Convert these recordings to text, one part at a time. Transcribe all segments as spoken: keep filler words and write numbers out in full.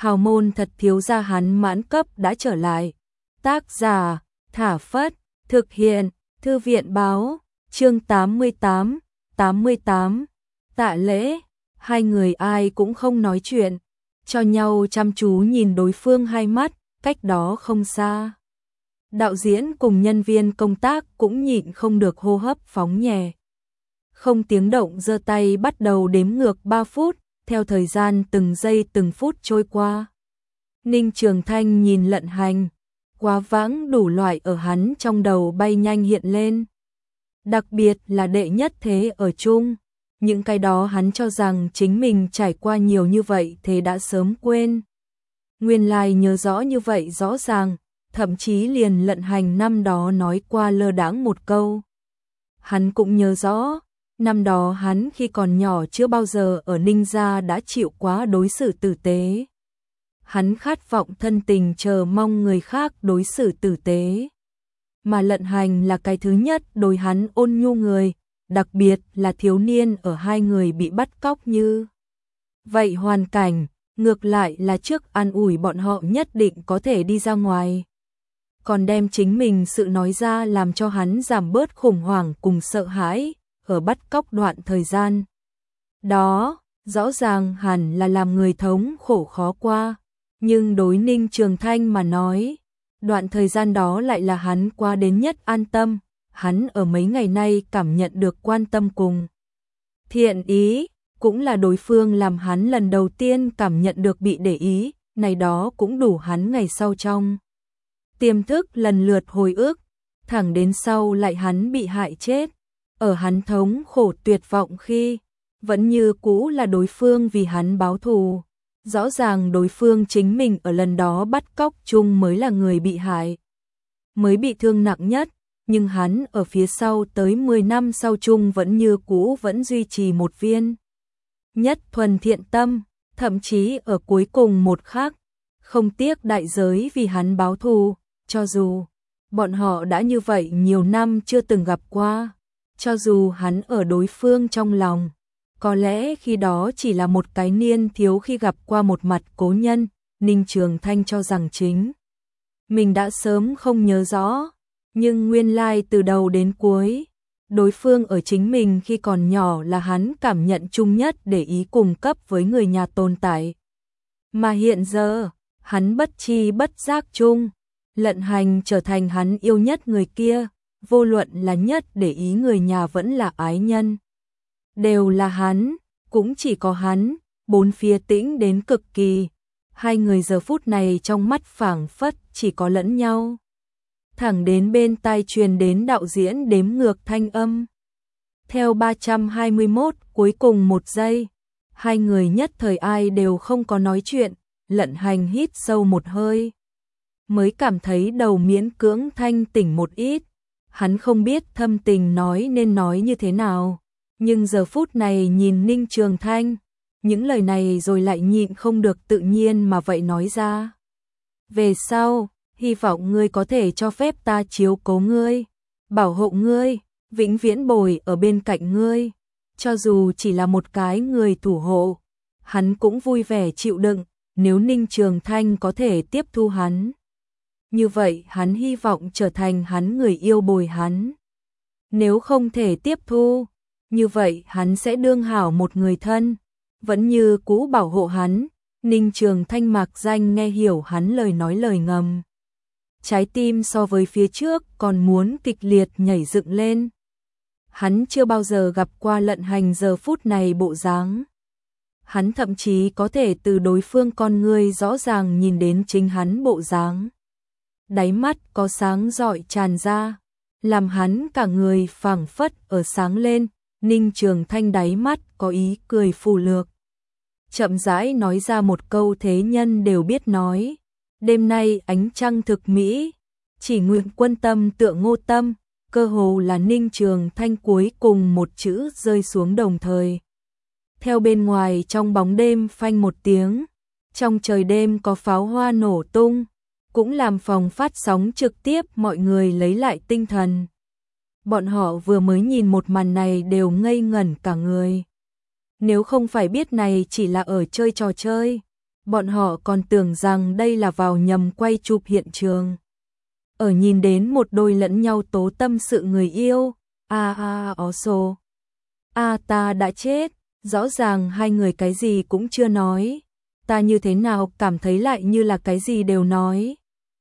hào môn thật thiếu gia hắn mãn cấp đã trở lại. Tác giả, Thả Phất, thực hiện, Thư viện báo, chương tám mươi tám, tám mươi tám, tạ lễ, hai người ai cũng không nói chuyện, cho nhau chăm chú nhìn đối phương hai mắt, cách đó không xa. Đạo diễn cùng nhân viên công tác cũng nhịn không được hô hấp phóng nhẹ. Không tiếng động giơ tay bắt đầu đếm ngược ba phút, theo thời gian từng giây từng phút trôi qua. Ninh Trường Thanh nhìn Lận Hành, quá vãng đủ loại ở hắn trong đầu bay nhanh hiện lên. Đặc biệt là đệ nhất thế ở chung, những cái đó hắn cho rằng chính mình trải qua nhiều như vậy thế đã sớm quên. Nguyên lai nhớ rõ như vậy rõ ràng, thậm chí liền Lận Hành năm đó nói qua lơ đãng một câu. Hắn cũng nhớ rõ, năm đó hắn khi còn nhỏ chưa bao giờ ở Ninh gia đã chịu quá đối xử tử tế. Hắn khát vọng thân tình chờ mong người khác đối xử tử tế. Mà Lận Hành là cái thứ nhất đối hắn ôn nhu người, đặc biệt là thiếu niên ở hai người bị bắt cóc như. Vậy hoàn cảnh, ngược lại là trước an ủi bọn họ nhất định có thể đi ra ngoài. Còn đem chính mình sự nói ra làm cho hắn giảm bớt khủng hoảng cùng sợ hãi, ở bắt cóc đoạn thời gian. Đó, rõ ràng hẳn là làm người thống khổ khó qua, nhưng đối Ninh Trường Thanh mà nói, đoạn thời gian đó lại là hắn qua đến nhất an tâm, hắn ở mấy ngày nay cảm nhận được quan tâm cùng thiện ý, cũng là đối phương làm hắn lần đầu tiên cảm nhận được bị để ý, này đó cũng đủ hắn ngày sau trong tiềm thức lần lượt hồi ức, thẳng đến sau lại hắn bị hại chết, ở hắn thống khổ tuyệt vọng khi, vẫn như cũ là đối phương vì hắn báo thù. Rõ ràng đối phương chính mình ở lần đó bắt cóc chung mới là người bị hại, mới bị thương nặng nhất, nhưng hắn ở phía sau tới mười năm sau chung vẫn như cũ vẫn duy trì một viên nhất thuần thiện tâm, thậm chí ở cuối cùng một khắc, không tiếc đại giới vì hắn báo thù, cho dù bọn họ đã như vậy nhiều năm chưa từng gặp qua, cho dù hắn ở đối phương trong lòng. Có lẽ khi đó chỉ là một cái niên thiếu khi gặp qua một mặt cố nhân, Ninh Trường Thanh cho rằng chính mình đã sớm không nhớ rõ, nhưng nguyên lai từ đầu đến cuối, đối phương ở chính mình khi còn nhỏ là hắn cảm nhận chung nhất để ý cùng cấp với người nhà tồn tại. Mà hiện giờ, hắn bất chi bất giác chung, Lận Hành trở thành hắn yêu nhất người kia, vô luận là nhất để ý người nhà vẫn là ái nhân. Đều là hắn, cũng chỉ có hắn, bốn phía tĩnh đến cực kỳ. Hai người giờ phút này trong mắt phảng phất chỉ có lẫn nhau. Thẳng đến bên tai truyền đến đạo diễn đếm ngược thanh âm. Theo ba trăm hai mươi mốt cuối cùng một giây, hai người nhất thời ai đều không có nói chuyện, Lận Hành hít sâu một hơi. Mới cảm thấy đầu miễn cưỡng thanh tỉnh một ít, hắn không biết thâm tình nói nên nói như thế nào. Nhưng giờ phút này nhìn Ninh Trường Thanh, những lời này rồi lại nhịn không được tự nhiên mà vậy nói ra. Về sau, hy vọng ngươi có thể cho phép ta chiếu cố ngươi, bảo hộ ngươi, vĩnh viễn bồi ở bên cạnh ngươi. Cho dù chỉ là một cái người thủ hộ, hắn cũng vui vẻ chịu đựng, nếu Ninh Trường Thanh có thể tiếp thu hắn. Như vậy hắn hy vọng trở thành hắn người yêu bồi hắn. Nếu không thể tiếp thu, như vậy hắn sẽ đương hảo một người thân, vẫn như cũ bảo hộ hắn. Ninh Trường Thanh mặc danh nghe hiểu hắn lời nói lời ngầm. Trái tim so với phía trước còn muốn kịch liệt nhảy dựng lên. Hắn chưa bao giờ gặp qua Lận Hành giờ phút này bộ dáng. Hắn thậm chí có thể từ đối phương con ngươi rõ ràng nhìn đến chính hắn bộ dáng. Đáy mắt có sáng rọi tràn ra, làm hắn cả người phảng phất ở sáng lên. Ninh Trường Thanh đáy mắt có ý cười phù lược. Chậm rãi nói ra một câu thế nhân đều biết nói. Đêm nay ánh trăng thực mỹ, chỉ nguyện quân tâm tựa Ngô Tâm, cơ hồ là Ninh Trường Thanh cuối cùng một chữ rơi xuống đồng thời. Theo bên ngoài trong bóng đêm phanh một tiếng, trong trời đêm có pháo hoa nổ tung, cũng làm phòng phát sóng trực tiếp mọi người lấy lại tinh thần. Bọn họ vừa mới nhìn một màn này đều ngây ngẩn cả người. Nếu không phải biết này chỉ là ở chơi trò chơi, Bọn họ còn tưởng rằng đây là vào nhầm quay chụp hiện trường. Ở nhìn đến một đôi lẫn nhau tố tâm sự người yêu, a a ó sô. A ta đã chết, rõ ràng hai người cái gì cũng chưa nói. Ta như thế nào cảm thấy lại như là cái gì đều nói.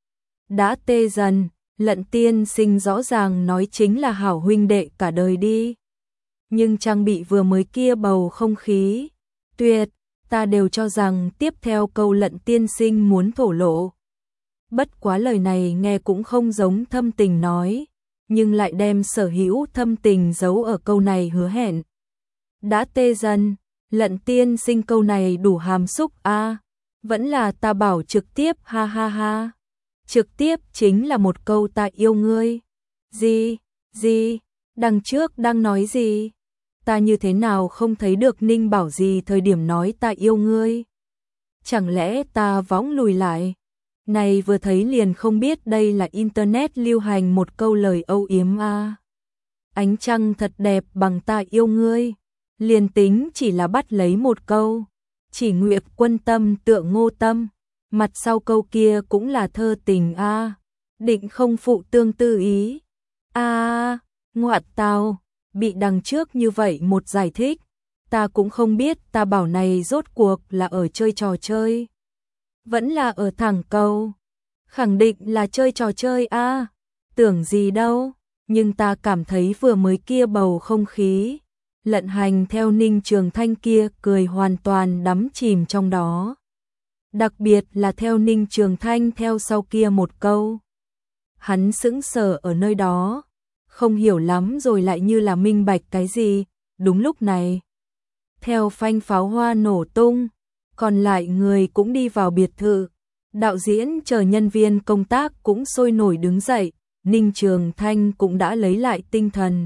Đã tê dần, Lận tiên sinh rõ ràng nói chính là hảo huynh đệ cả đời đi. Nhưng trang bị vừa mới kia bầu không khí. Tuyệt, ta đều cho rằng tiếp theo câu Lận tiên sinh muốn thổ lộ. Bất quá lời này nghe cũng không giống thâm tình nói, nhưng lại đem sở hữu thâm tình giấu ở câu này hứa hẹn. Đã tê dần, Lận tiên sinh câu này đủ hàm xúc a, à, vẫn là ta bảo trực tiếp ha ha ha. Trực tiếp chính là một câu ta yêu ngươi. Gì, gì, đằng trước đang nói gì? Ta như thế nào không thấy được Ninh Bảo gì thời điểm nói ta yêu ngươi? Chẳng lẽ ta võng lùi lại? Này vừa thấy liền không biết đây là internet lưu hành một câu lời âu yếm a. À. Ánh trăng thật đẹp bằng ta yêu ngươi. Liền tính chỉ là bắt lấy một câu. Chỉ nguyện quân tâm tựa ngô tâm. Mặt sau câu kia cũng là thơ tình a. À. Định không phụ tương tư ý. A, à, ngoạn tào, bị đằng trước như vậy một giải thích. Ta cũng không biết ta bảo này rốt cuộc là ở chơi trò chơi. Vẫn là ở thẳng câu. Khẳng định là chơi trò chơi a, à, tưởng gì đâu. Nhưng ta cảm thấy vừa mới kia bầu không khí. Lận Hành theo Ninh Trường Thanh kia cười hoàn toàn đắm chìm trong đó. Đặc biệt là theo Ninh Trường Thanh theo sau kia một câu. Hắn sững sờ ở nơi đó. Không hiểu lắm rồi lại như là minh bạch cái gì. Đúng lúc này. Theo phanh pháo hoa nổ tung. Còn lại người cũng đi vào biệt thự. Đạo diễn chờ nhân viên công tác cũng sôi nổi đứng dậy. Ninh Trường Thanh cũng đã lấy lại tinh thần.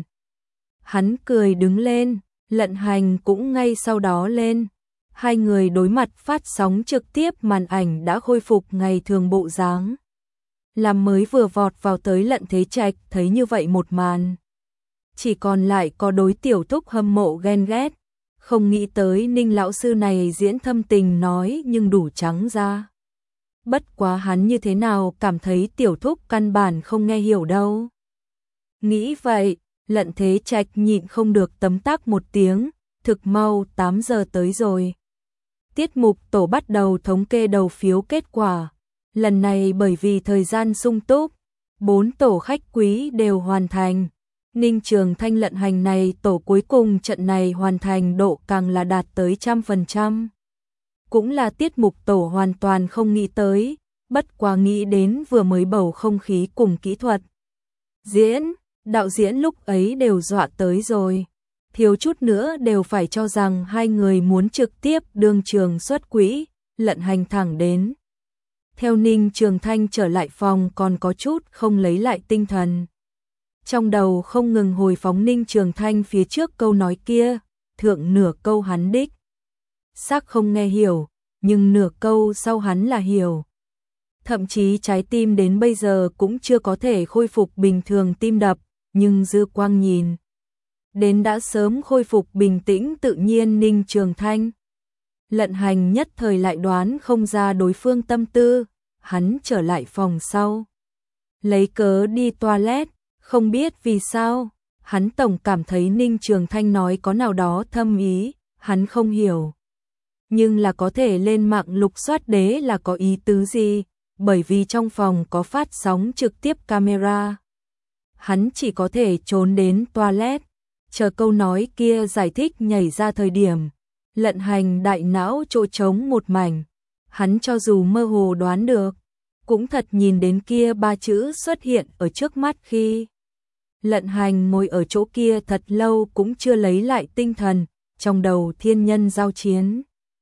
Hắn cười đứng lên, Lận Hành cũng ngay sau đó lên. Hai người đối mặt phát sóng trực tiếp, màn ảnh đã khôi phục ngày thường bộ dáng. Làm mới vừa vọt vào tới Lận Thế Trạch thấy như vậy một màn. Chỉ còn lại có đối tiểu thúc hâm mộ ghen ghét. Không nghĩ tới Ninh lão sư này diễn thâm tình nói nhưng đủ trắng ra. Bất quá hắn như thế nào cảm thấy tiểu thúc căn bản không nghe hiểu đâu. Nghĩ vậy, Lận Thế Trạch nhịn không được tấm tắc một tiếng, thực mau tám giờ tới rồi. Tiết mục tổ bắt đầu thống kê đầu phiếu kết quả. Lần này bởi vì thời gian sung túc, bốn tổ khách quý đều hoàn thành. Ninh Trường Thanh Lận Hành này tổ cuối cùng trận này hoàn thành độ càng là đạt tới trăm phần trăm. Cũng là tiết mục tổ hoàn toàn không nghĩ tới, bất quá nghĩ đến vừa mới bầu không khí cùng kỹ thuật. Diễn, đạo diễn lúc ấy đều dọa tới rồi. Thiếu chút nữa đều phải cho rằng hai người muốn trực tiếp đương trường xuất quỹ, Lận Hành thẳng đến. Theo Ninh Trường Thanh trở lại phòng còn có chút không lấy lại tinh thần. Trong đầu không ngừng hồi phóng Ninh Trường Thanh phía trước câu nói kia, thượng nửa câu hắn đích. Xác không nghe hiểu, nhưng nửa câu sau hắn là hiểu. Thậm chí trái tim đến bây giờ cũng chưa có thể khôi phục bình thường tim đập, nhưng dư quang nhìn. Đến đã sớm khôi phục bình tĩnh tự nhiên Ninh Trường Thanh. Lận Hành nhất thời lại đoán không ra đối phương tâm tư, hắn trở lại phòng sau. Lấy cớ đi toilet, không biết vì sao, hắn tổng cảm thấy Ninh Trường Thanh nói có nào đó thâm ý, hắn không hiểu. Nhưng là có thể lên mạng lục soát đế là có ý tứ gì, bởi vì trong phòng có phát sóng trực tiếp camera. Hắn chỉ có thể trốn đến toilet, chờ câu nói kia giải thích nhảy ra thời điểm. Lận Hành đại não chỗ trống một mảnh, hắn cho dù mơ hồ đoán được, cũng thật nhìn đến kia ba chữ xuất hiện ở trước mắt khi. Lận Hành ngồi ở chỗ kia thật lâu cũng chưa lấy lại tinh thần, trong đầu thiên nhân giao chiến.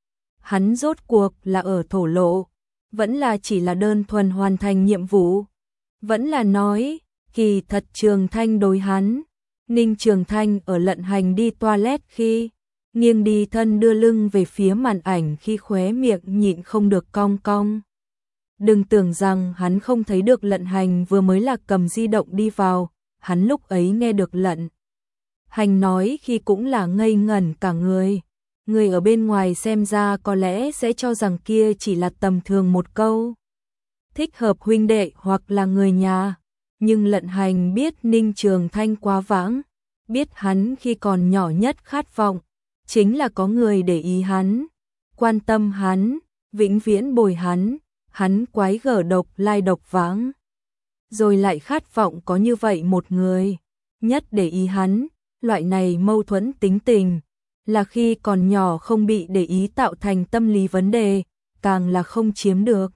Hắn rốt cuộc là ở thổ lộ, vẫn là chỉ là đơn thuần hoàn thành nhiệm vụ, vẫn là nói, kỳ thật Trường Thanh đối hắn. Ninh Trường Thanh ở Lận Hành đi toilet khi, nghiêng đi thân đưa lưng về phía màn ảnh khi khóe miệng nhịn không được cong cong. Đừng tưởng rằng hắn không thấy được Lận Hành vừa mới là cầm di động đi vào, hắn lúc ấy nghe được Lận Hành nói khi cũng là ngây ngẩn cả người. Người ở bên ngoài xem ra có lẽ sẽ cho rằng kia chỉ là tầm thường một câu thích hợp huynh đệ hoặc là người nhà, nhưng Lận Hành biết Ninh Trường Thanh quá vãng, biết hắn khi còn nhỏ nhất khát vọng chính là có người để ý hắn, quan tâm hắn, vĩnh viễn bồi hắn, hắn quái gở độc lai độc vãng. Rồi lại khát vọng có như vậy một người, nhất để ý hắn, loại này mâu thuẫn tính tình, là khi còn nhỏ không bị để ý tạo thành tâm lý vấn đề, càng là không chiếm được.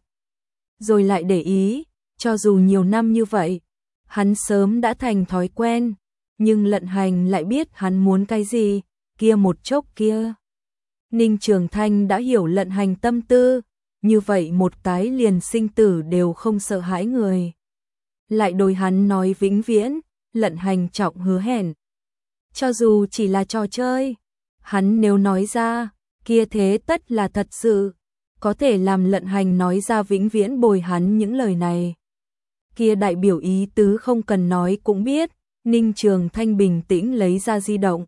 Rồi lại để ý, cho dù nhiều năm như vậy, hắn sớm đã thành thói quen, nhưng Lận Hành lại biết hắn muốn cái gì, kia một chốc kia. Ninh Trường Thanh đã hiểu Lận Hành tâm tư, như vậy một cái liền sinh tử đều không sợ hãi người. Lại đối hắn nói vĩnh viễn, Lận Hành trọng hứa hẹn. Cho dù chỉ là trò chơi, hắn nếu nói ra, kia thế tất là thật sự, có thể làm Lận Hành nói ra vĩnh viễn bồi hắn những lời này. Kia đại biểu ý tứ không cần nói cũng biết, Ninh Trường Thanh bình tĩnh lấy ra di động.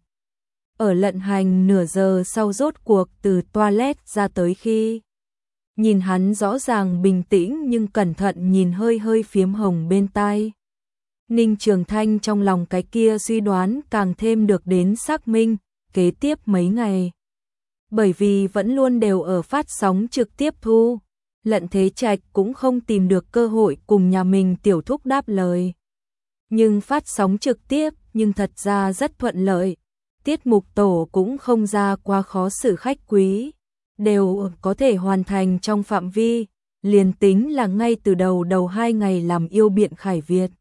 Ở Lận Hành nửa giờ sau rốt cuộc từ toilet ra tới khi nhìn hắn rõ ràng bình tĩnh nhưng cẩn thận nhìn hơi hơi phiếm hồng bên tai. Ninh Trường Thanh trong lòng cái kia suy đoán càng thêm được đến xác minh, kế tiếp mấy ngày. Bởi vì vẫn luôn đều ở phát sóng trực tiếp thu, Lận Thế Trạch cũng không tìm được cơ hội cùng nhà mình tiểu thúc đáp lời. Nhưng phát sóng trực tiếp nhưng thật ra rất thuận lợi, tiết mục tổ cũng không ra quá khó xử khách quý, đều có thể hoàn thành trong phạm vi, liền tính là ngay từ đầu đầu hai ngày làm yêu Biện Khải Việt.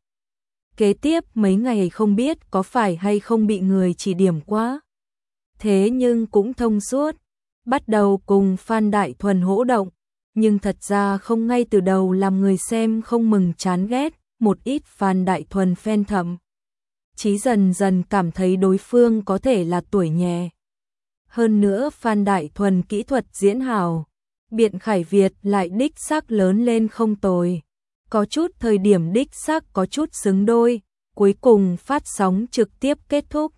Kế tiếp mấy ngày không biết có phải hay không bị người chỉ điểm quá. Thế nhưng cũng thông suốt, bắt đầu cùng Phan Đại Thuần hỗ động, nhưng thật ra không ngay từ đầu làm người xem không mừng chán ghét, một ít Phan Đại Thuần fan thầm. Chí dần dần cảm thấy đối phương có thể là tuổi nhẹ. Hơn nữa Phan Đại Thuần kỹ thuật diễn hào, Biện Khải Việt lại đích xác lớn lên không tồi. Có chút thời điểm đích xác có chút xứng đôi, cuối cùng phát sóng trực tiếp kết thúc.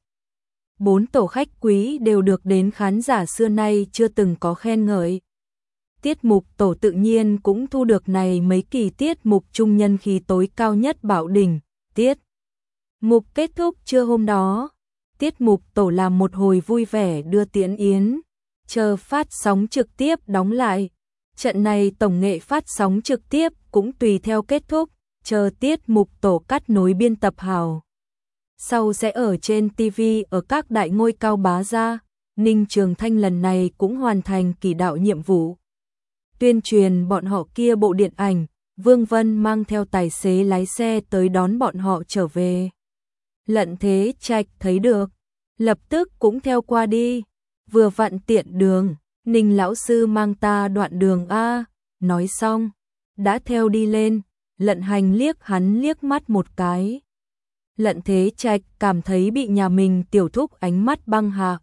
Bốn tổ khách quý đều được đến khán giả xưa nay chưa từng có khen ngợi. Tiết mục tổ tự nhiên cũng thu được này mấy kỳ tiết mục trung nhân khí tối cao nhất bảo đỉnh. Tiết mục kết thúc trưa hôm đó, tiết mục tổ làm một hồi vui vẻ đưa tiễn yến, chờ phát sóng trực tiếp đóng lại. Trận này tổng nghệ phát sóng trực tiếp cũng tùy theo kết thúc, chờ tiết mục tổ cắt nối biên tập hào. Sau sẽ ở trên ti vi ở các đại ngôi cao bá ra, Ninh Trường Thanh lần này cũng hoàn thành kỳ đạo nhiệm vụ. Tuyên truyền bọn họ kia bộ điện ảnh, Vương Vân mang theo tài xế lái xe tới đón bọn họ trở về. Lận Thế Trạch thấy được, lập tức cũng theo qua đi, vừa vặn tiện đường, Ninh lão sư mang ta đoạn đường a, nói xong, đã theo đi lên, Lận Hành liếc hắn liếc mắt một cái. Lận Thế Trạch cảm thấy bị nhà mình tiểu thúc ánh mắt băng hạ.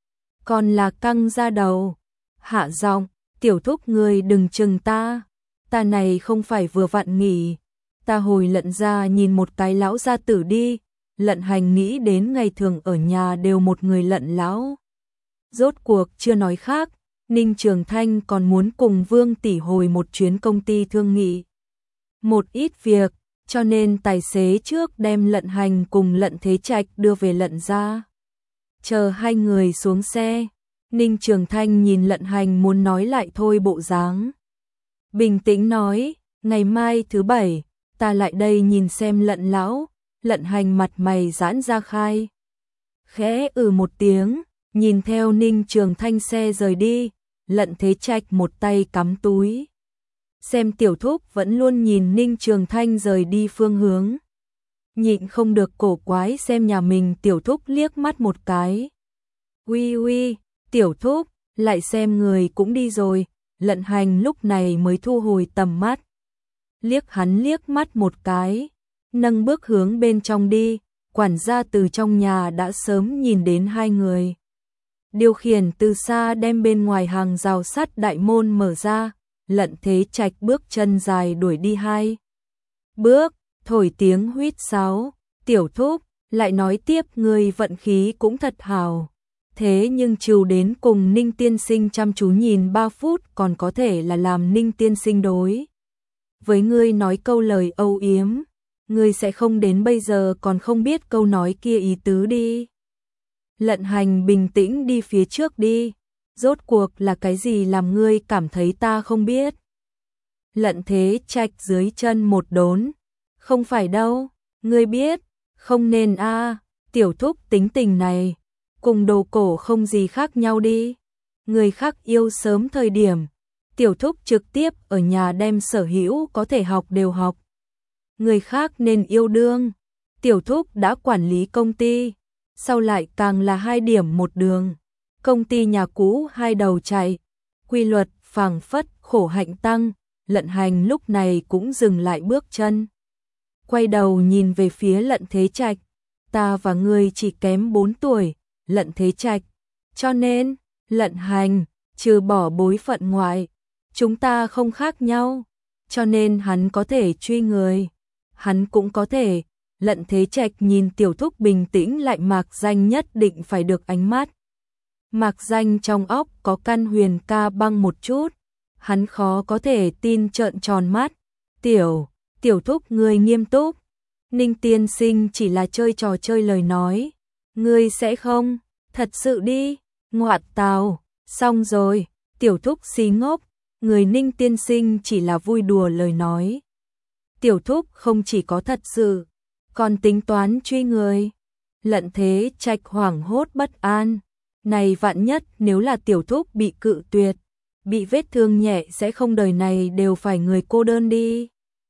Còn là căng ra đầu, hạ giọng, tiểu thúc người đừng chừng ta, ta này không phải vừa vặn nghỉ, ta hồi Lận ra nhìn một cái lão gia tử đi. Lận Hành nghĩ đến ngày thường ở nhà đều một người Lận lão. Rốt cuộc chưa nói khác, Ninh Trường Thanh còn muốn cùng Vương tỷ hồi một chuyến công ty thương nghị một ít việc, cho nên tài xế trước đem Lận Hành cùng Lận Thế Trạch đưa về Lận ra. Chờ hai người xuống xe, Ninh Trường Thanh nhìn Lận Hành muốn nói lại thôi bộ dáng. Bình tĩnh nói, ngày mai thứ bảy, ta lại đây nhìn xem Lận lão. Lận Hành mặt mày giãn ra khai. Khẽ ừ một tiếng, nhìn theo Ninh Trường Thanh xe rời đi, Lận Thế Trạch một tay cắm túi. Xem tiểu thúc vẫn luôn nhìn Ninh Trường Thanh rời đi phương hướng. Nhịn không được cổ quái xem nhà mình tiểu thúc liếc mắt một cái. Uy uy, tiểu thúc, lại xem người cũng đi rồi, Lận Hành lúc này mới thu hồi tầm mắt. Liếc hắn liếc mắt một cái, nâng bước hướng bên trong đi, quản gia từ trong nhà đã sớm nhìn đến hai người. Điều khiển từ xa đem bên ngoài hàng rào sắt đại môn mở ra, Lận Thế Trạch bước chân dài đuổi đi hai bước, thổi tiếng huýt sáo, tiểu thúc, lại nói tiếp người vận khí cũng thật hào. Thế nhưng trừ đến cùng Ninh tiên sinh chăm chú nhìn ba phút còn có thể là làm Ninh tiên sinh đối với ngươi nói câu lời âu yếm, ngươi sẽ không đến bây giờ còn không biết câu nói kia ý tứ đi. Lận Hành bình tĩnh đi phía trước đi, rốt cuộc là cái gì làm ngươi cảm thấy ta không biết? Lận Thế Trạch dưới chân một đốn, không phải đâu, ngươi biết, không nên a, à, tiểu thúc tính tình này, cùng đồ cổ không gì khác nhau đi. Người khác yêu sớm thời điểm, tiểu thúc trực tiếp ở nhà đem sở hữu có thể học đều học. Người khác nên yêu đương, tiểu thúc đã quản lý công ty, sau lại càng là hai điểm một đường. Công ty nhà cũ hai đầu chạy, quy luật phảng phất khổ hạnh tăng, Lận Hành lúc này cũng dừng lại bước chân. Quay đầu nhìn về phía Lận Thế Trạch, ta và ngươi chỉ kém bốn tuổi, Lận Thế Trạch, cho nên, Lận Hành, trừ bỏ bối phận ngoại, chúng ta không khác nhau, cho nên hắn có thể truy người, hắn cũng có thể. Lận Thế Trạch nhìn tiểu thúc bình tĩnh lại Mạc Danh nhất định phải được ánh mắt. Mạc Danh trong óc có căn huyền ca băng một chút, hắn khó có thể tin trợn tròn mắt. Tiểu, tiểu thúc ngươi nghiêm túc, Ninh tiên sinh chỉ là chơi trò chơi lời nói, ngươi sẽ không, thật sự đi, ngoạn tào, xong rồi, tiểu thúc xí ngốc, người Ninh tiên sinh chỉ là vui đùa lời nói. Tiểu thúc không chỉ có thật sự, còn tính toán truy người. Lận Thế Trạch hoảng hốt bất an, này vạn nhất nếu là tiểu thúc bị cự tuyệt, bị vết thương nhẹ sẽ không đời này đều phải người cô đơn đi.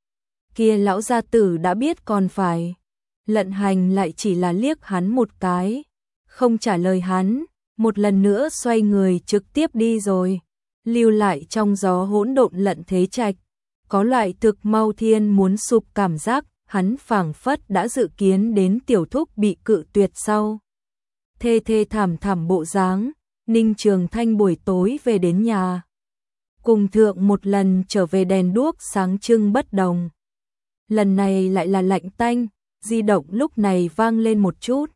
Kia lão gia tử đã biết còn phải. Lận Hành lại chỉ là liếc hắn một cái, không trả lời hắn, một lần nữa xoay người trực tiếp đi rồi, lưu lại trong gió hỗn độn Lận Thế Trạch, có loại thực mau thiên muốn sụp cảm giác, hắn phảng phất đã dự kiến đến tiểu thúc bị cự tuyệt sau. Thê thê thảm thảm bộ dáng, Ninh Trường Thanh buổi tối về đến nhà. Cùng thượng một lần trở về đèn đuốc sáng trưng bất đồng. Lần này lại là lạnh tanh, di động lúc này vang lên một chút.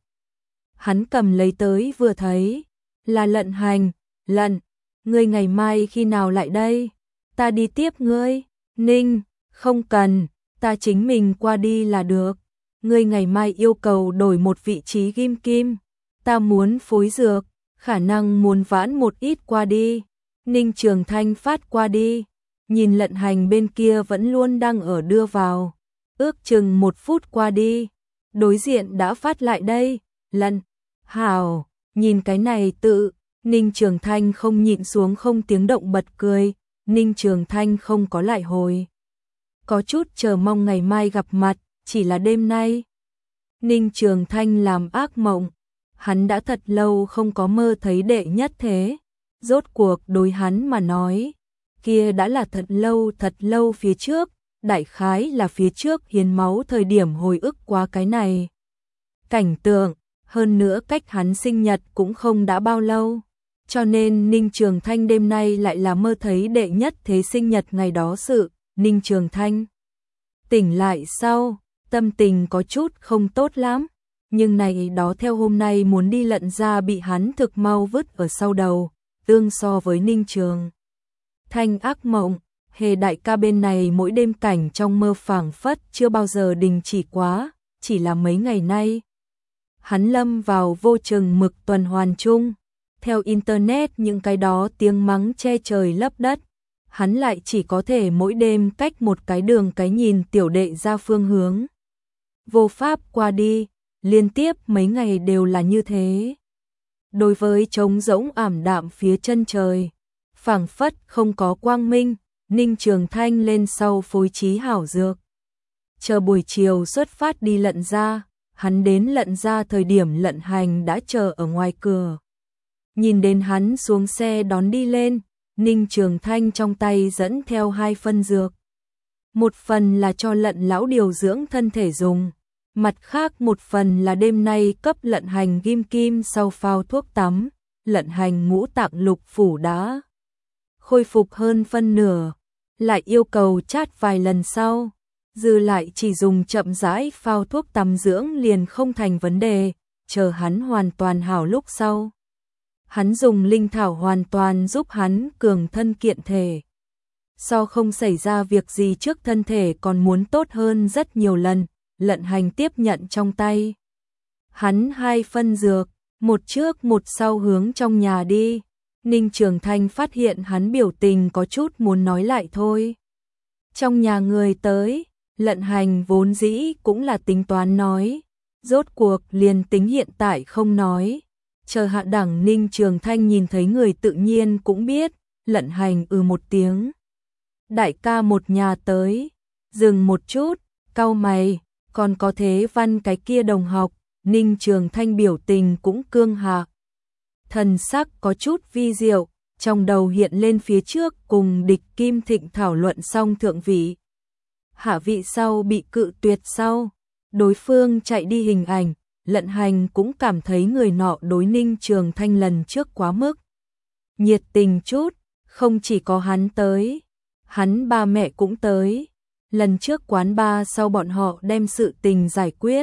Hắn cầm lấy tới vừa thấy, là Lận Hành, Lận, ngươi ngày mai khi nào lại đây? Ta đi tiếp ngươi. Ninh, không cần, ta chính mình qua đi là được. Ngươi ngày mai yêu cầu đổi một vị trí ghim kim, ta muốn phối dược, khả năng muốn vãn một ít qua đi. Ninh Trường Thanh phát qua đi, nhìn Lận Hành bên kia vẫn luôn đang ở đưa vào, ước chừng một phút qua đi, đối diện đã phát lại đây, Lận, hảo, nhìn cái này tự, Ninh Trường Thanh không nhịn xuống không tiếng động bật cười, Ninh Trường Thanh không có lại hồi. Có chút chờ mong ngày mai gặp mặt, chỉ là đêm nay. Ninh Trường Thanh làm ác mộng, hắn đã thật lâu không có mơ thấy đệ nhất thế. Rốt cuộc đối hắn mà nói, kia đã là thật lâu thật lâu phía trước, đại khái là phía trước hiến máu thời điểm hồi ức qua cái này. Cảnh tượng, hơn nữa cách hắn sinh nhật cũng không đã bao lâu, cho nên Ninh Trường Thanh đêm nay lại là mơ thấy đệ nhất thế sinh nhật ngày đó sự. Ninh Trường Thanh tỉnh lại sau, tâm tình có chút không tốt lắm, nhưng này đó theo hôm nay muốn đi Lận ra bị hắn thực mau vứt ở sau đầu. Tương so với Ninh Trường Thanh ác mộng, Hề đại ca bên này mỗi đêm cảnh trong mơ phảng phất chưa bao giờ đình chỉ quá, chỉ là mấy ngày nay. Hắn lâm vào vô chừng mực tuần hoàn chung, theo internet những cái đó tiếng mắng che trời lấp đất, hắn lại chỉ có thể mỗi đêm cách một cái đường cái nhìn tiểu đệ ra phương hướng. Vô pháp qua đi, liên tiếp mấy ngày đều là như thế. Đối với trống rỗng ảm đạm phía chân trời, phảng phất không có quang minh, Ninh Trường Thanh lên sau phối trí hảo dược. Chờ buổi chiều xuất phát đi Lận ra, hắn đến Lận ra thời điểm Lận Hành đã chờ ở ngoài cửa. Nhìn đến hắn xuống xe đón đi lên, Ninh Trường Thanh trong tay dẫn theo hai phân dược. Một phần là cho Lận lão điều dưỡng thân thể dùng. Mặt khác một phần là đêm nay cấp Lận Hành ghim kim sau phao thuốc tắm, Lận Hành ngũ tạng lục phủ đã khôi phục hơn phân nửa, lại yêu cầu chát vài lần sau, dư lại chỉ dùng chậm rãi phao thuốc tắm dưỡng liền không thành vấn đề, chờ hắn hoàn toàn hảo lúc sau. hắn dùng linh thảo hoàn toàn giúp hắn cường thân kiện thể. So không xảy ra việc gì trước thân thể còn muốn tốt hơn rất nhiều lần, Lận Hành tiếp nhận trong tay. Hắn hai phân dược, một trước một sau hướng trong nhà đi. Ninh Trường Thanh phát hiện hắn biểu tình có chút muốn nói lại thôi. Trong nhà người tới, Lận Hành vốn dĩ cũng là tính toán nói. Rốt cuộc liền tính hiện tại không nói. Chờ hạ đẳng Ninh Trường Thanh nhìn thấy người tự nhiên cũng biết, Lận Hành ừ một tiếng. Đại ca một nhà tới, dừng một chút, cau mày, còn có Thế Văn cái kia đồng học, Ninh Trường Thanh biểu tình cũng cương hạ. Thần sắc có chút vi diệu, trong đầu hiện lên phía trước cùng Địch Kim Thịnh thảo luận xong thượng vị. Hạ vị sau bị cự tuyệt sau, đối phương chạy đi hình ảnh, Lận Hành cũng cảm thấy người nọ đối Ninh Trường Thanh lần trước quá mức. Nhiệt tình chút, không chỉ có hắn tới, hắn ba mẹ cũng tới. Lần trước quán ba sau bọn họ đem sự tình giải quyết.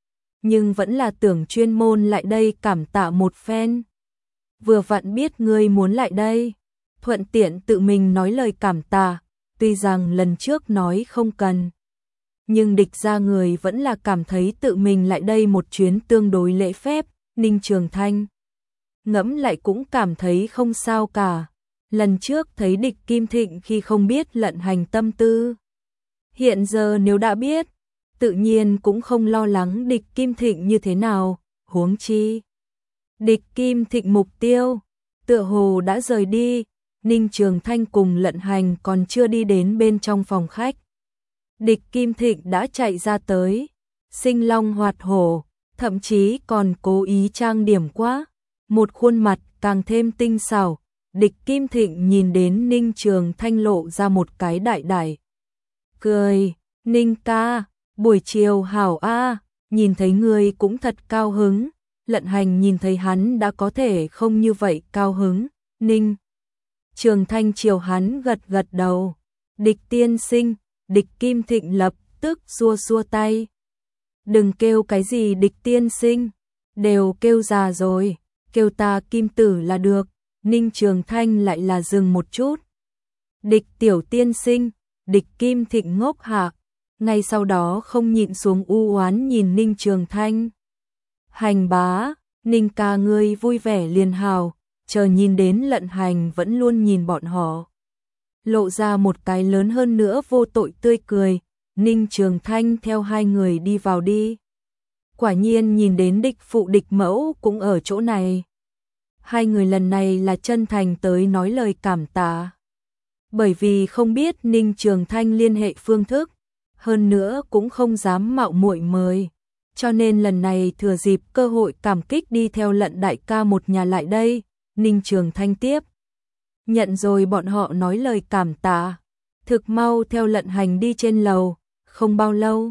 Nhưng vẫn là tưởng chuyên môn lại đây cảm tạ một phen. Vừa vặn biết ngươi muốn lại đây, thuận tiện tự mình nói lời cảm tạ, tuy rằng lần trước nói không cần. Nhưng Địch gia người vẫn là cảm thấy tự mình lại đây một chuyến tương đối lễ phép, Ninh Trường Thanh. Ngẫm lại cũng cảm thấy không sao cả. Lần trước thấy Địch Kim Thịnh khi không biết Lận Hành tâm tư. Hiện giờ nếu đã biết, tự nhiên cũng không lo lắng Địch Kim Thịnh như thế nào, huống chi. Địch Kim Thịnh mục tiêu, tựa hồ đã rời đi, Ninh Trường Thanh cùng Lận Hành còn chưa đi đến bên trong phòng khách. Địch Kim Thịnh đã chạy ra tới, sinh long hoạt hổ, thậm chí còn cố ý trang điểm quá, một khuôn mặt càng thêm tinh xảo. Địch Kim Thịnh nhìn đến Ninh Trường Thanh lộ ra một cái đại đại cười, Ninh ca, buổi chiều hảo a, nhìn thấy người cũng thật cao hứng. Lận Hành nhìn thấy hắn đã có thể không như vậy cao hứng, Ninh Trường Thanh chiều hắn gật gật đầu. Địch tiên sinh, Địch Kim Thịnh lập tức xua xua tay. Đừng kêu cái gì Địch tiên sinh, đều kêu già rồi, kêu ta Kim tử là được. Ninh Trường Thanh lại là dừng một chút. Địch tiểu tiên sinh, Địch Kim Thịnh ngốc hạ, ngay sau đó không nhịn xuống u oán nhìn Ninh Trường Thanh. Hành bá, Ninh ca ngươi vui vẻ liền hào, chờ nhìn đến Lận Hành vẫn luôn nhìn bọn họ. Lộ ra một cái lớn hơn nữa vô tội tươi cười, Ninh Trường Thanh theo hai người đi vào đi. Quả nhiên nhìn đến địch phụ địch mẫu cũng ở chỗ này. Hai người lần này là chân thành tới nói lời cảm tạ. Bởi vì không biết Ninh Trường Thanh liên hệ phương thức, hơn nữa cũng không dám mạo muội mời. Cho nên lần này thừa dịp cơ hội cảm kích đi theo Lận đại ca một nhà lại đây, Ninh Trường Thanh tiếp. Nhận rồi bọn họ nói lời cảm tạ, thực mau theo Lận Hành đi trên lầu, không bao lâu.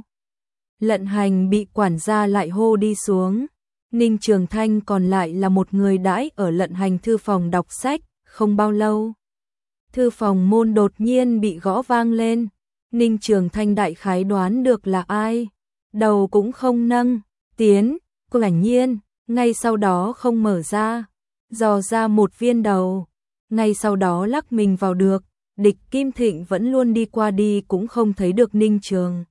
Lận Hành bị quản gia lại hô đi xuống, Ninh Trường Thanh còn lại là một người đãi ở Lận Hành thư phòng đọc sách, không bao lâu. Thư phòng môn đột nhiên bị gõ vang lên, Ninh Trường Thanh đại khái đoán được là ai. Đầu cũng không nâng, tiến, quả nhiên, ngay sau đó không mở ra, dò ra một viên đầu, ngay sau đó lắc mình vào được, Địch Kim Thịnh vẫn luôn đi qua đi cũng không thấy được Ninh Trường.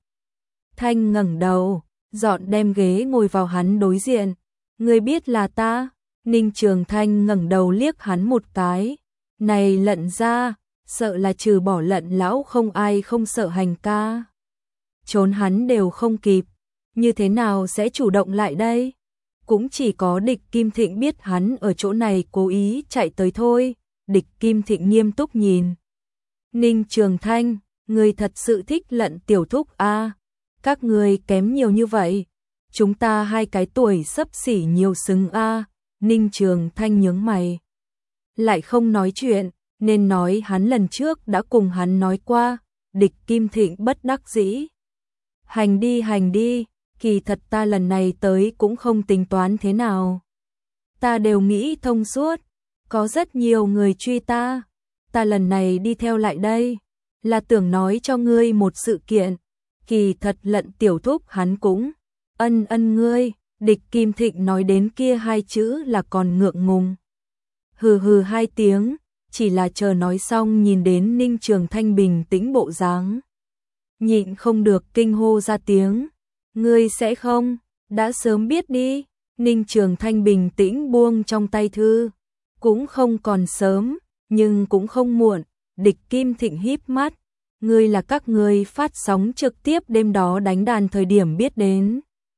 Thanh ngẩng đầu, dọn đem ghế ngồi vào hắn đối diện, người biết là ta, Ninh Trường Thanh ngẩng đầu liếc hắn một cái, này Lận ra, sợ là trừ bỏ Lận lão không ai không sợ Hành ca. Trốn hắn đều không kịp, như thế nào sẽ chủ động lại đây? Cũng chỉ có Địch Kim Thịnh biết hắn ở chỗ này cố ý chạy tới thôi. Địch Kim Thịnh nghiêm túc nhìn. Ninh Trường Thanh, người thật sự thích Lận tiểu thúc a? À, các người kém nhiều như vậy, chúng ta hai cái tuổi xấp xỉ nhiều xứng a. À, Ninh Trường Thanh nhướng mày, lại không nói chuyện, nên nói hắn lần trước đã cùng hắn nói qua. Địch Kim Thịnh bất đắc dĩ. Hành đi hành đi, kỳ thật ta lần này tới cũng không tính toán thế nào. Ta đều nghĩ thông suốt, có rất nhiều người truy ta, ta lần này đi theo lại đây, là tưởng nói cho ngươi một sự kiện, kỳ thật Lận tiểu thúc hắn cũng ân ân ngươi. Địch Kim Thịnh nói đến kia hai chữ là còn ngượng ngùng. hừ hừ hai tiếng, chỉ là chờ nói xong nhìn đến Ninh Trường Thanh bình tĩnh bộ dáng. Nhịn không được kinh hô ra tiếng, ngươi sẽ không, đã sớm biết đi. Ninh Trường Thanh bình tĩnh buông trong tay thư, cũng không còn sớm, nhưng cũng không muộn. Địch Kim Thịnh híp mắt, ngươi là các ngươi phát sóng trực tiếp đêm đó đánh đàn thời điểm biết đến.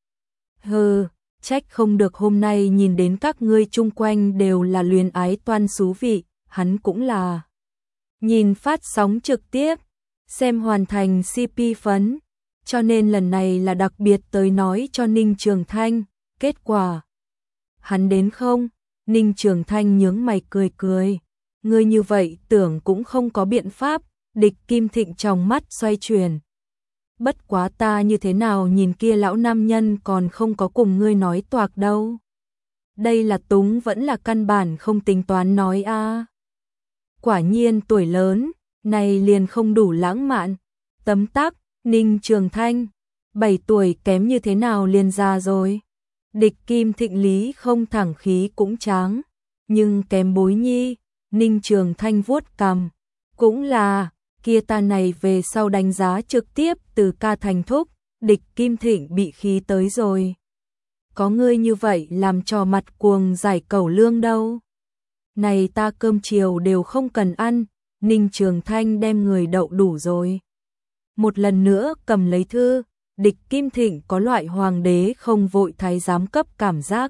Hừ, trách không được hôm nay nhìn đến các ngươi chung quanh đều là luyến ái toan xú vị, hắn cũng là. Nhìn phát sóng trực tiếp, xem hoàn thành xê pê phấn, cho nên lần này là đặc biệt tới nói cho Ninh Trường Thanh, kết quả. Hắn đến không? Ninh Trường Thanh nhướng mày cười cười, ngươi như vậy tưởng cũng không có biện pháp. Địch Kim Thịnh trong mắt xoay chuyển. Bất quá ta như thế nào nhìn kia lão nam nhân còn không có cùng ngươi nói toạc đâu. Đây là túng vẫn là căn bản không tính toán nói a. À. Quả nhiên tuổi lớn, này liền không đủ lãng mạn. Tấm tắc, Ninh Trường Thanh, bảy tuổi kém như thế nào liền già rồi. Địch Kim Thịnh lý không thẳng khí cũng tráng, nhưng kém bối nhi. Ninh Trường Thanh vuốt cằm, cũng là, kia ta này về sau đánh giá trực tiếp từ ca thành thúc. Địch Kim Thịnh bị khí tới rồi. Có ngươi như vậy làm cho mặt cuồng giải cẩu lương đâu. Này ta cơm chiều đều không cần ăn. Ninh Trường Thanh đem người đậu đủ rồi. Một lần nữa cầm lấy thư. Địch Kim Thịnh có loại hoàng đế không vội thái giám cấp cảm giác.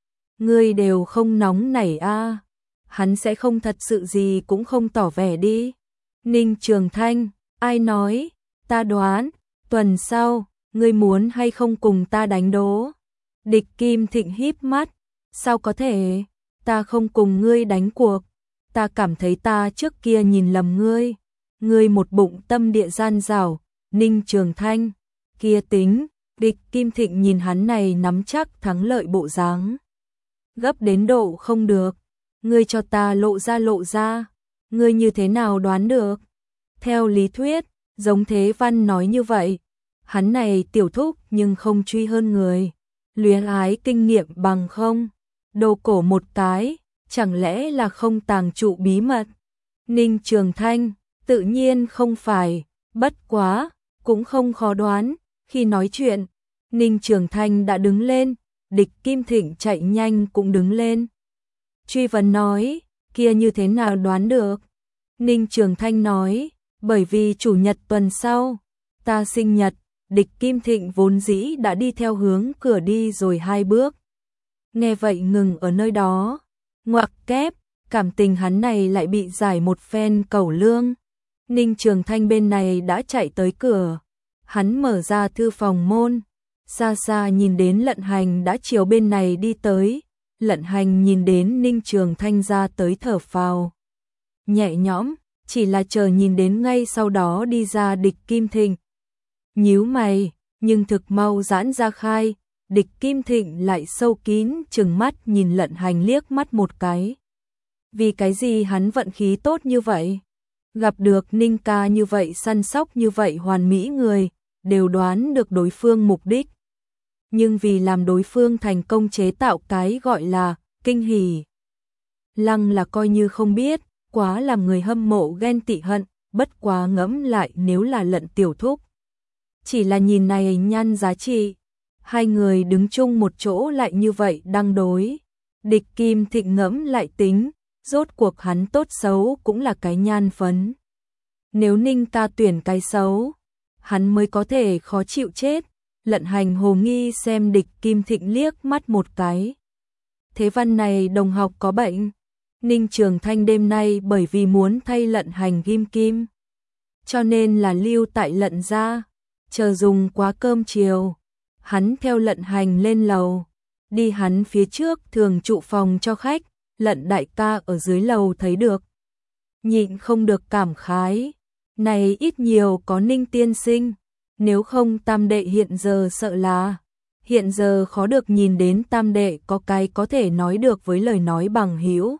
Ngươi đều không nóng nảy a. À. Hắn sẽ không thật sự gì cũng không tỏ vẻ đi. Ninh Trường Thanh, ai nói, ta đoán, tuần sau, ngươi muốn hay không cùng ta đánh đố. Địch Kim Thịnh híp mắt, sao có thể, ta không cùng ngươi đánh cuộc, ta cảm thấy ta trước kia nhìn lầm ngươi, ngươi một bụng tâm địa gian dảo. Ninh Trường Thanh, kia tính. Địch Kim Thịnh nhìn hắn này nắm chắc thắng lợi bộ dáng, gấp đến độ không được. Ngươi cho ta lộ ra lộ ra, ngươi như thế nào đoán được? Theo lý thuyết, giống Thế Văn nói như vậy, hắn này tiểu thúc nhưng không truy hơn người, luyến ái kinh nghiệm bằng không, đồ cổ một cái, chẳng lẽ là không tàng trụ bí mật? Ninh Trường Thanh, tự nhiên không phải, bất quá, cũng không khó đoán. Khi nói chuyện, Ninh Trường Thanh đã đứng lên, Địch Kim Thịnh chạy nhanh cũng đứng lên. Truy vấn nói, kia như thế nào đoán được? Ninh Trường Thanh nói, bởi vì chủ nhật tuần sau, ta sinh nhật. Địch Kim Thịnh vốn dĩ đã đi theo hướng cửa đi rồi hai bước. Nghe vậy ngừng ở nơi đó, ngoặc kép, cảm tình hắn này lại bị giải một phen cẩu lương. Ninh Trường Thanh bên này đã chạy tới cửa, hắn mở ra thư phòng môn, xa xa nhìn đến Lận Hành đã chiều bên này đi tới. Lận Hành nhìn đến Ninh Trường Thanh ra tới thở phào nhẹ nhõm, chỉ là chờ nhìn đến ngay sau đó đi ra Địch Kim Thịnh. Nhíu mày, nhưng thực mau giãn ra khai. Địch Kim Thịnh lại sâu kín trừng mắt nhìn Lận Hành liếc mắt một cái. Vì cái gì hắn vận khí tốt như vậy? Gặp được Ninh ca như vậy săn sóc như vậy hoàn mỹ người, đều đoán được đối phương mục đích. Nhưng vì làm đối phương thành công chế tạo cái gọi là kinh hỉ. Lăng là coi như không biết, quá làm người hâm mộ ghen tị hận, bất quá ngẫm lại nếu là Lận tiểu thúc. Chỉ là nhìn này nhan giá trị, hai người đứng chung một chỗ lại như vậy đang đối. Địch Kim Thịnh ngẫm lại tính, rốt cuộc hắn tốt xấu cũng là cái nhan phấn. Nếu Ninh ca tuyển cái xấu, hắn mới có thể khó chịu chết. Lận Hành hồ nghi xem Địch Kim Thịnh liếc mắt một cái. Thế Văn này đồng học có bệnh. Ninh Trường Thanh đêm nay bởi vì muốn thay Lận Hành ghim kim, cho nên là lưu tại Lận gia, chờ dùng quá cơm chiều. Hắn theo Lận Hành lên lầu, đi hắn phía trước thường trụ phòng cho khách. Lận đại ca ở dưới lầu thấy được, nhịn không được cảm khái, này ít nhiều có Ninh tiên sinh, nếu không tam đệ hiện giờ sợ là, hiện giờ khó được nhìn đến tam đệ có cái có thể nói được với lời nói bằng hữu.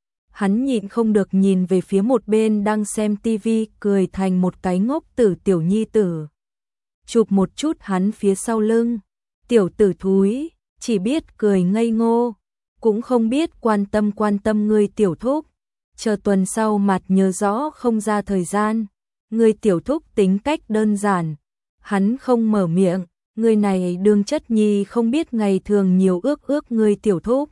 Hắn nhịn không được nhìn về phía một bên đang xem tivi cười thành một cái ngốc tử tiểu nhi tử. Chụp một chút hắn phía sau lưng, tiểu tử thúi, chỉ biết cười ngây ngô. cũng không biết quan tâm quan tâm ngươi tiểu thúc. Chờ tuần sau mặt nhớ rõ không ra thời gian. Ngươi tiểu thúc tính cách đơn giản, hắn không mở miệng, người này đương chất nhi không biết ngày thường nhiều ước ước ngươi tiểu thúc.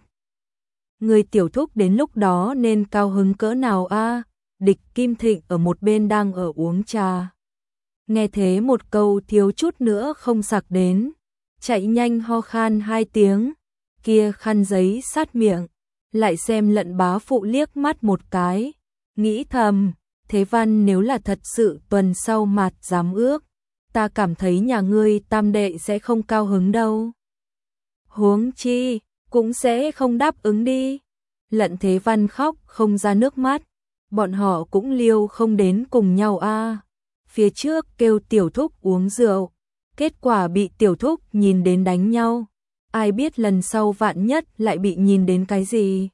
Người tiểu thúc đến lúc đó nên cao hứng cỡ nào a? Địch Kim Thịnh ở một bên đang ở uống trà. Nghe thế một câu thiếu chút nữa không sặc đến, chạy nhanh ho khan hai tiếng, kia khăn giấy sát miệng, lại xem Lận bá phụ liếc mắt một cái, nghĩ thầm, Thế Văn nếu là thật sự tuần sau mặt dám ước, ta cảm thấy nhà ngươi tam đệ sẽ không cao hứng đâu. Huống chi, cũng sẽ không đáp ứng đi. Lận Thế Văn khóc không ra nước mắt, bọn họ cũng liêu không đến cùng nhau a. Phía trước kêu tiểu thúc uống rượu, kết quả bị tiểu thúc nhìn đến đánh nhau. Ai biết lần sau vạn nhất lại bị nhìn đến cái gì.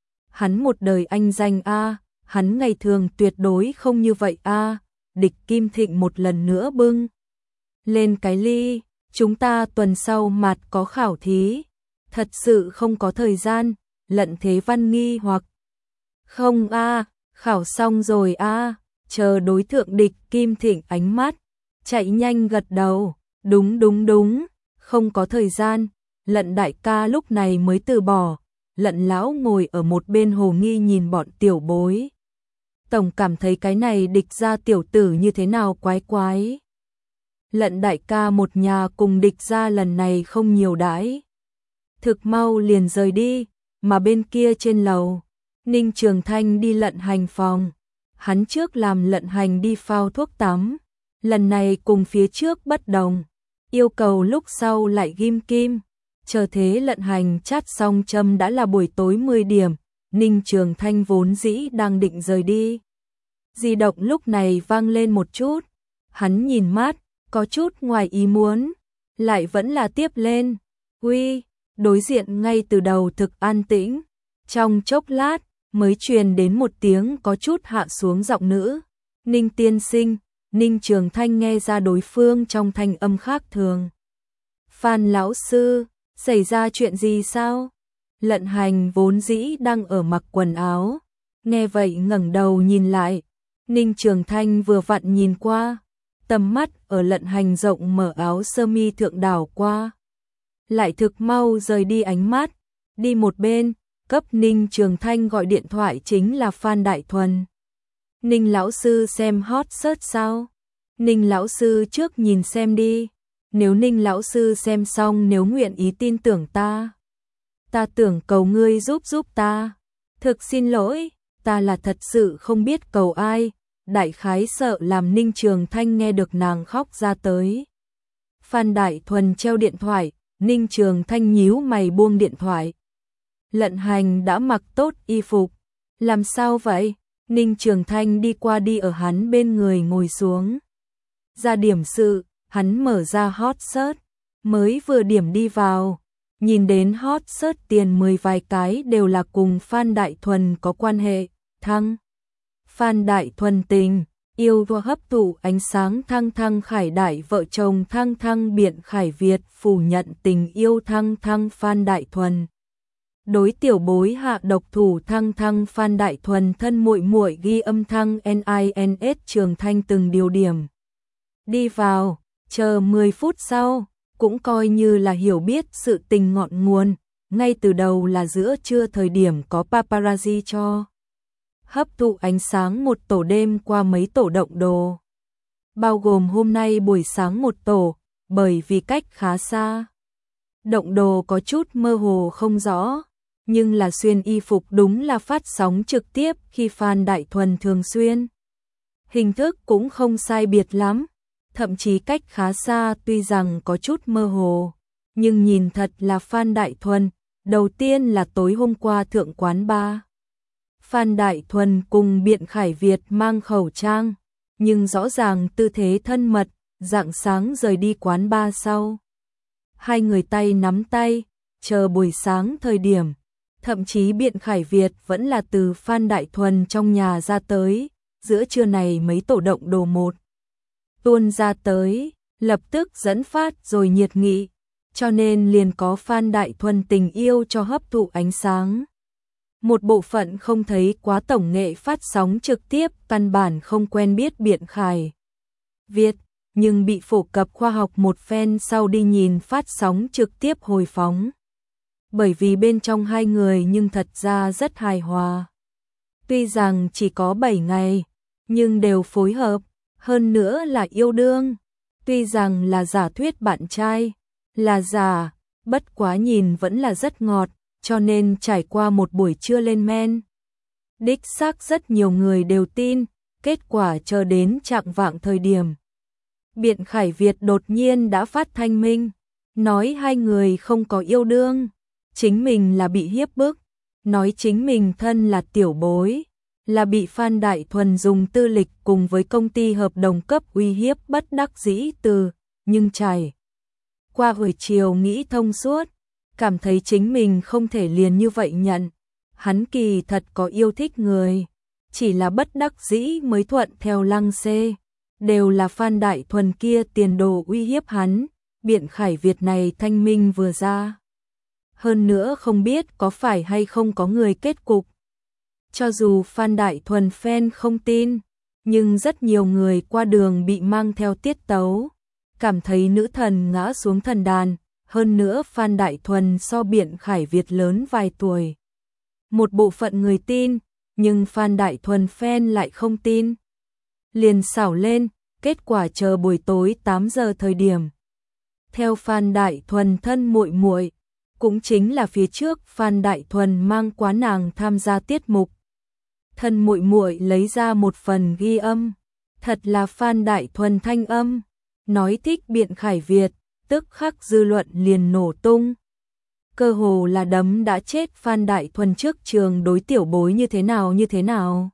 Hắn một đời anh danh a, hắn ngày thường tuyệt đối không như vậy a. Địch Kim Thịnh một lần nữa bưng lên cái ly, chúng ta tuần sau mặt có khảo thí, thật sự không có thời gian. Lận Thế Văn nghi hoặc, không a, khảo xong rồi a. Chờ đối tượng Địch Kim Thịnh ánh mắt, chạy nhanh gật đầu, đúng đúng đúng, không có thời gian. Lận đại ca lúc này mới từ bỏ, Lận lão ngồi ở một bên hồ nghi nhìn bọn tiểu bối. Tổng cảm thấy cái này Địch gia tiểu tử như thế nào quái quái. Lận đại ca một nhà cùng Địch gia lần này không nhiều đãi, thực mau liền rời đi, mà bên kia trên lầu, Ninh Trường Thanh đi Lận Hành phòng. Hắn trước làm Lận Hành đi phao thuốc tắm, lần này cùng phía trước bất đồng, yêu cầu lúc sau lại ghim kim. Chờ thế Lận Hành chát xong châm đã là buổi tối mười điểm, Ninh Trường Thanh vốn dĩ đang định rời đi. Di động lúc này vang lên một chút, hắn nhìn mát, có chút ngoài ý muốn, lại vẫn là tiếp lên. Uy, đối diện ngay từ đầu thực an tĩnh, trong chốc lát mới truyền đến một tiếng có chút hạ xuống giọng nữ. Ninh tiên sinh. Ninh Trường Thanh nghe ra đối phương trong thanh âm khác thường. Phan lão sư, xảy ra chuyện gì sao? Lận Hành vốn dĩ đang ở mặc quần áo, nghe vậy ngẩng đầu nhìn lại. Ninh Trường Thanh vừa vặn nhìn qua, tầm mắt ở Lận Hành rộng mở áo sơ mi thượng đảo qua, lại thực mau rời đi ánh mắt, đi một bên, cấp Ninh Trường Thanh gọi điện thoại chính là Phan Đại Thuần. Ninh lão sư xem hot search sao? Ninh lão sư trước nhìn xem đi, nếu Ninh lão sư xem xong nếu nguyện ý tin tưởng ta, ta tưởng cầu ngươi giúp giúp ta. Thực xin lỗi, ta là thật sự không biết cầu ai. Đại khái sợ làm Ninh Trường Thanh nghe được nàng khóc ra tới. Phan Đại Thuần treo điện thoại, Ninh Trường Thanh nhíu mày buông điện thoại. Lận Hành đã mặc tốt y phục. Làm sao vậy? Ninh Trường Thanh đi qua đi ở hắn bên người ngồi xuống. Ra điểm sự, hắn mở ra hot search, mới vừa điểm đi vào, nhìn đến hot search tiền mười vài cái đều là cùng Phan Đại Thuần có quan hệ. Thăng Phan Đại Thuần tình, yêu và hấp thụ ánh sáng. Thăng Thăng Khải Đại vợ chồng Thăng Thăng Biện Khải Việt phủ nhận tình yêu. Thăng Thăng Phan Đại Thuần đối tiểu bối hạ độc thủ. Thăng Thăng Phan Đại Thuần thân muội muội ghi âm. Thăng Nins Trường Thanh từng điều điểm đi vào, chờ mười phút sau, cũng coi như là hiểu biết sự tình ngọn nguồn, ngay từ đầu là giữa trưa thời điểm có paparazzi cho hấp thụ ánh sáng một tổ, đêm qua mấy tổ động đồ, bao gồm hôm nay buổi sáng một tổ, bởi vì cách khá xa, động đồ có chút mơ hồ không rõ, nhưng là xuyên y phục đúng là phát sóng trực tiếp khi Phan Đại Thuần thường xuyên. Hình thức cũng không sai biệt lắm, thậm chí cách khá xa, tuy rằng có chút mơ hồ, nhưng nhìn thật là Phan Đại Thuần. Đầu tiên là tối hôm qua thượng quán bar, Phan Đại Thuần cùng Biện Khải Việt mang khẩu trang, nhưng rõ ràng tư thế thân mật. Rạng sáng rời đi quán bar sau, hai người tay nắm tay, chờ buổi sáng thời điểm, thậm chí Biện Khải Việt vẫn là từ Phan Đại Thuần trong nhà ra tới. Giữa trưa này mấy tổ động đồ một tuôn ra tới, lập tức dẫn phát rồi nhiệt nghị. cho nên liền có Phan Đại Thuần tình yêu cho hấp thụ ánh sáng. Một bộ phận không thấy quá tổng nghệ phát sóng trực tiếp, căn bản không quen biết Biện Khải Việt, nhưng bị phổ cập khoa học một phen sau đi nhìn phát sóng trực tiếp hồi phóng. Bởi vì bên trong hai người nhưng thật ra rất hài hòa. Tuy rằng chỉ có bảy ngày, nhưng đều phối hợp, hơn nữa là yêu đương. Tuy rằng là giả thuyết bạn trai, là giả, bất quá nhìn vẫn là rất ngọt, cho nên trải qua một buổi trưa lên men. Đích xác rất nhiều người đều tin, kết quả chờ đến chạng vạng thời điểm. Biện Khải Việt đột nhiên đã phát thanh minh, nói hai người không có yêu đương, chính mình là bị hiếp bức, nói chính mình thân là tiểu bối, là bị Phan Đại Thuần dùng tư lịch cùng với công ty hợp đồng cấp uy hiếp bất đắc dĩ từ, nhưng trải qua buổi chiều nghĩ thông suốt, cảm thấy chính mình không thể liền như vậy nhận. Hắn kỳ thật có yêu thích người, chỉ là bất đắc dĩ mới thuận theo lăng xê, đều là Phan Đại Thuần kia tiền đồ uy hiếp hắn, Biện Khải Việt này thanh minh vừa ra. Hơn nữa không biết có phải hay không có người kết cục. Cho dù Phan Đại Thuần fan không tin, nhưng rất nhiều người qua đường bị mang theo tiết tấu, cảm thấy nữ thần ngã xuống thần đàn, hơn nữa Phan Đại Thuần so Biện Khải Việt lớn vài tuổi. Một bộ phận người tin, nhưng Phan Đại Thuần fan lại không tin. Liền xảo lên, kết quả chờ buổi tối tám giờ thời điểm. Theo Phan Đại Thuần thân muội muội, cũng chính là phía trước Phan Đại Thuần mang quá nàng tham gia tiết mục. Thân muội muội lấy ra một phần ghi âm, thật là Phan Đại Thuần thanh âm, nói thích Biện Khải Việt, tức khắc dư luận liền nổ tung. Cơ hồ là đấm đã chết Phan Đại Thuần trước trường đối tiểu bối như thế nào như thế nào.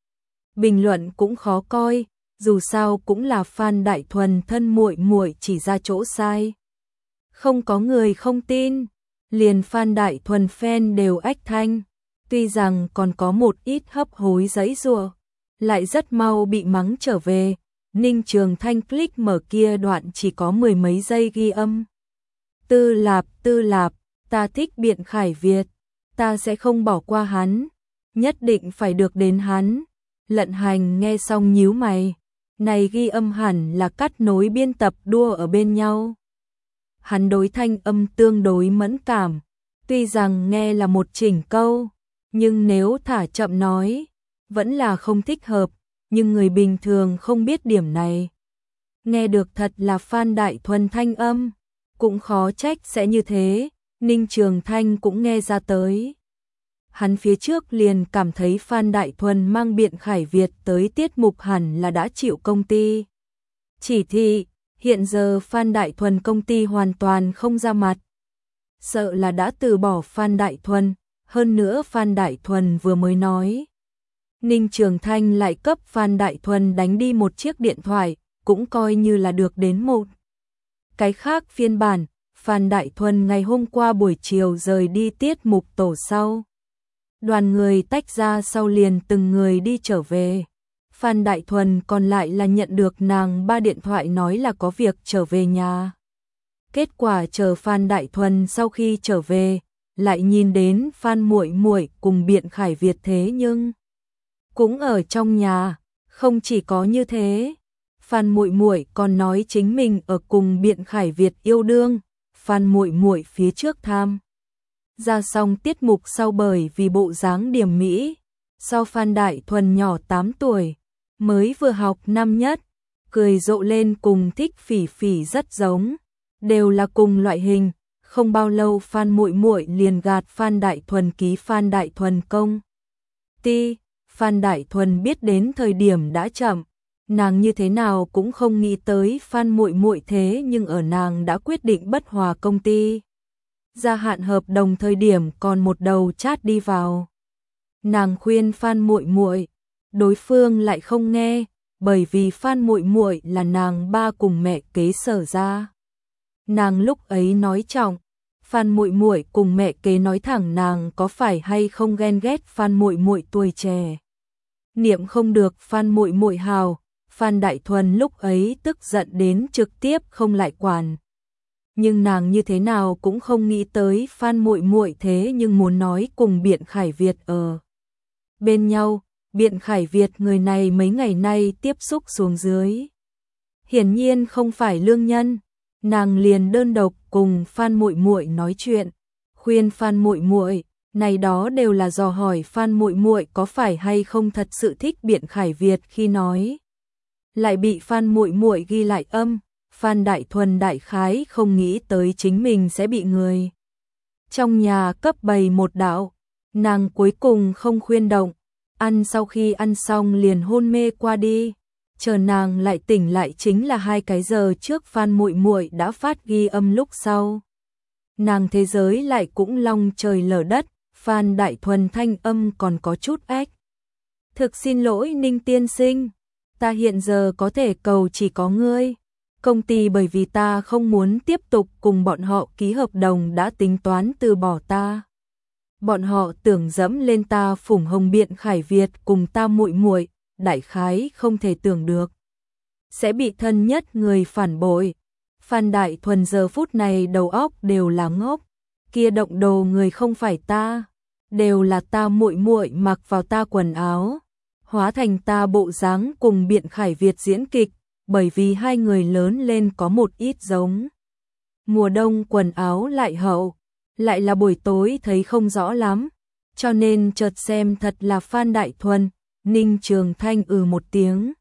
Bình luận cũng khó coi, dù sao cũng là Phan Đại Thuần thân muội muội chỉ ra chỗ sai. Không có người không tin, liền Phan Đại Thuần fan đều ách thanh, tuy rằng còn có một ít hấp hối giãy giụa, lại rất mau bị mắng trở về. Ninh Trường Thanh click mở kia đoạn chỉ có mười mấy giây ghi âm. Tư Lạp, Tư Lạp, ta thích Biện Khải Việt, ta sẽ không bỏ qua hắn, nhất định phải được đến hắn. Lận Hành nghe xong nhíu mày, này ghi âm hẳn là cắt nối biên tập đua ở bên nhau. Hắn đối thanh âm tương đối mẫn cảm, tuy rằng nghe là một chỉnh câu, nhưng nếu thả chậm nói, vẫn là không thích hợp, nhưng người bình thường không biết điểm này. Nghe được thật là Phan Đại Thuần thanh âm, cũng khó trách sẽ như thế, Ninh Trường Thanh cũng nghe ra tới. Hắn phía trước liền cảm thấy Phan Đại Thuần mang Biện Khải Việt tới tiết mục hẳn là đã chịu công ty chỉ thị, hiện giờ Phan Đại Thuần công ty hoàn toàn không ra mặt. Sợ là đã từ bỏ Phan Đại Thuần, hơn nữa Phan Đại Thuần vừa mới nói. Ninh Trường Thanh lại cấp Phan Đại Thuần đánh đi một chiếc điện thoại, cũng coi như là được đến một. Cái khác phiên bản, Phan Đại Thuần ngày hôm qua buổi chiều rời đi tiết mục tổ sau. Đoàn người tách ra sau liền từng người đi trở về. Phan Đại Thuần còn lại là nhận được nàng ba điện thoại nói là có việc trở về nhà. Kết quả chờ Phan Đại Thuần sau khi trở về, lại nhìn đến Phan muội muội cùng Biện Khải Việt thế nhưng cũng ở trong nhà, không chỉ có như thế, Phan muội muội còn nói chính mình ở cùng Biện Khải Việt yêu đương. Phan muội muội phía trước tham ra xong tiết mục sau bởi vì bộ dáng điểm mỹ, so Phan Đại Thuần nhỏ tám tuổi, mới vừa học năm nhất, cười rộ lên cùng Thích Phỉ Phỉ rất giống, đều là cùng loại hình. Không bao lâu Phan muội muội liền gạt Phan Đại Thuần ký Phan Đại Thuần công ty. Phan Đại Thuần biết đến thời điểm đã chậm, nàng như thế nào cũng không nghĩ tới Phan muội muội thế nhưng ở nàng đã quyết định bất hòa công ty gia hạn hợp đồng thời điểm còn một đầu chát đi vào. Nàng khuyên Phan muội muội, đối phương lại không nghe, bởi vì Phan muội muội là nàng ba cùng mẹ kế Sở ra. Nàng lúc ấy nói trọng, Phan muội muội cùng mẹ kế nói thẳng nàng có phải hay không ghen ghét Phan muội muội tuổi trẻ. Niệm không được Phan muội muội hào, Phan Đại Thuần lúc ấy tức giận đến trực tiếp không lại quản. nhưng nàng như thế nào cũng không nghĩ tới Phan Muội Muội thế nhưng muốn nói cùng Biện Khải Việt ở bên nhau. Biện Khải Việt người này mấy ngày nay tiếp xúc xuống dưới, hiển nhiên không phải lương nhân. Nàng liền đơn độc cùng Phan Muội Muội nói chuyện, khuyên Phan Muội Muội, này đó đều là dò hỏi Phan Muội Muội có phải hay không thật sự thích Biện Khải Việt khi nói. Lại bị Phan Muội Muội ghi lại âm, Phan Đại Thuần đại khái không nghĩ tới chính mình sẽ bị người trong nhà cấp bày một đạo, nàng cuối cùng không khuyên động, ăn sau khi ăn xong liền hôn mê qua đi. Chờ nàng lại tỉnh lại chính là hai cái giờ trước Phan Muội Muội đã phát ghi âm lúc sau. Nàng thế giới lại cũng long trời lở đất, Phan Đại Thuần thanh âm còn có chút ếch. Thực xin lỗi Ninh tiên sinh, ta hiện giờ có thể cầu chỉ có ngươi. Công ty bởi vì ta không muốn tiếp tục cùng bọn họ ký hợp đồng đã tính toán từ bỏ ta. Bọn họ tưởng dẫm lên ta phủng hồng Biện Khải Việt cùng ta Muội Muội, đại khái không thể tưởng được sẽ bị thân nhất người phản bội. Phan Đại Thuần giờ phút này đầu óc đều là ngốc, kia động đồ người không phải ta, đều là ta Muội Muội mặc vào ta quần áo, hóa thành ta bộ dáng cùng Biện Khải Việt diễn kịch, bởi vì hai người lớn lên có một ít giống. Mùa đông quần áo lại hậu, lại là buổi tối thấy không rõ lắm, cho nên chợt xem thật là Phan Đại Thuần. Ninh Trường Thanh ừ một tiếng.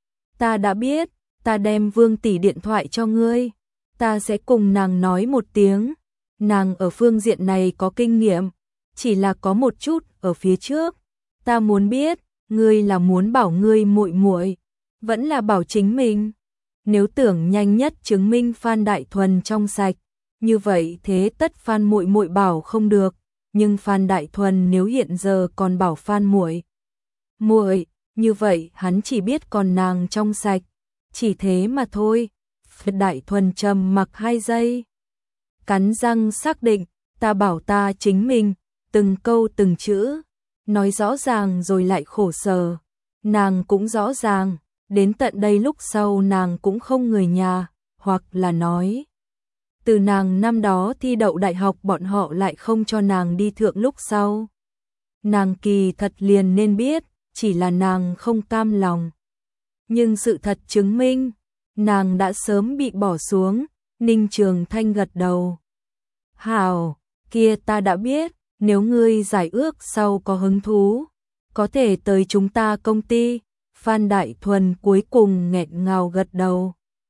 Ta đã biết, ta đem Vương tỷ điện thoại cho ngươi, ta sẽ cùng nàng nói một tiếng. Nàng ở phương diện này có kinh nghiệm, chỉ là có một chút ở phía trước. Ta muốn biết, ngươi là muốn bảo ngươi Muội Muội, vẫn là bảo chính mình. Nếu tưởng nhanh nhất chứng minh Phan Đại Thuần trong sạch, như vậy thế tất Phan Muội Muội bảo không được, nhưng Phan Đại Thuần nếu hiện giờ còn bảo Phan Muội Muội, như vậy hắn chỉ biết còn nàng trong sạch, chỉ thế mà thôi. Phan Đại Thuần trầm mặc hai giây, cắn răng xác định, ta bảo ta chính mình, từng câu từng chữ, nói rõ ràng rồi lại khổ sở. Nàng cũng rõ ràng, đến tận đây lúc sau nàng cũng không người nhà, hoặc là nói, từ nàng năm đó thi đậu đại học bọn họ lại không cho nàng đi thượng lúc sau. Nàng kỳ thật liền nên biết, chỉ là nàng không cam lòng. Nhưng sự thật chứng minh, nàng đã sớm bị bỏ xuống. Ninh Trường Thanh gật đầu. Hảo, kia ta đã biết, nếu ngươi giải ước sau có hứng thú, có thể tới chúng ta công ty. Phan Đại Thuần cuối cùng nghẹn ngào gật đầu.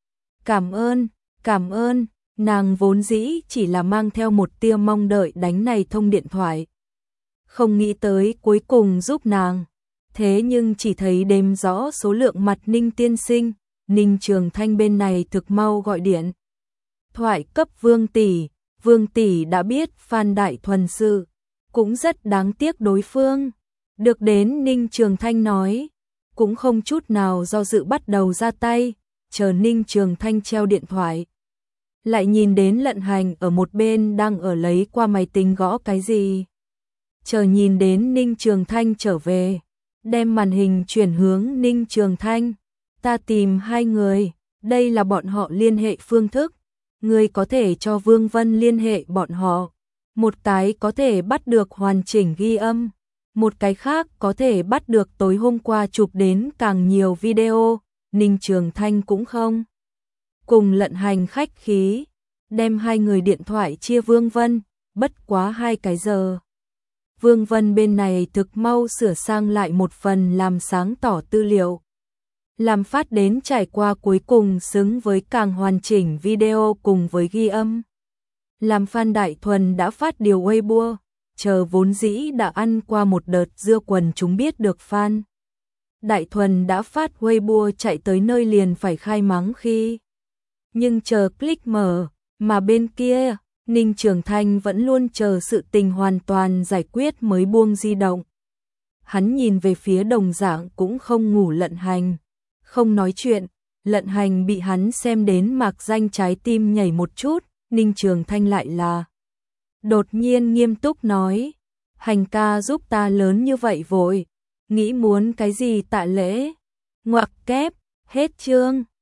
Cảm ơn, cảm ơn, nàng vốn dĩ chỉ là mang theo một tia mong đợi đánh này thông điện thoại. Không nghĩ tới cuối cùng giúp nàng. Thế nhưng chỉ thấy đếm rõ số lượng mặt Ninh tiên sinh, Ninh Trường Thanh bên này thực mau gọi điện thoại cấp Vương tỷ. Vương tỷ đã biết Phan Đại Thuần sự, cũng rất đáng tiếc đối phương. Được đến Ninh Trường Thanh nói, cũng không chút nào do dự bắt đầu ra tay, chờ Ninh Trường Thanh treo điện thoại. Lại nhìn đến Lận Hành ở một bên đang ở lấy qua máy tính gõ cái gì. Chờ nhìn đến Ninh Trường Thanh trở về, đem màn hình chuyển hướng Ninh Trường Thanh. Ta tìm hai người, đây là bọn họ liên hệ phương thức. Người có thể cho Vương Vân liên hệ bọn họ. Một cái có thể bắt được hoàn chỉnh ghi âm. Một cái khác có thể bắt được tối hôm qua chụp đến càng nhiều video. Ninh Trường Thanh cũng không cùng Lận Hành khách khí, đem hai người điện thoại chia Vương Vân, bất quá hai cái giờ. Vương Vân bên này thực mau sửa sang lại một phần làm sáng tỏ tư liệu, làm phát đến trải qua cuối cùng xứng với càng hoàn chỉnh video cùng với ghi âm. Làm Phan Đại Thuần đã phát điều Weibo, chờ vốn dĩ đã ăn qua một đợt dưa quần chúng biết được Phan Đại Thuần đã phát Weibo chạy tới nơi liền phải khai mắng khi. Nhưng chờ click mở, mà bên kia, Ninh Trường Thanh vẫn luôn chờ sự tình hoàn toàn giải quyết mới buông di động. Hắn nhìn về phía đồng dạng cũng không ngủ Lận Hành, không nói chuyện. Lận Hành bị hắn xem đến mạc danh trái tim nhảy một chút. Ninh Trường Thanh lại là đột nhiên nghiêm túc nói, Hành ca giúp ta lớn như vậy vội, nghĩ muốn cái gì tạ lễ. Ngoặc kép, hết chương.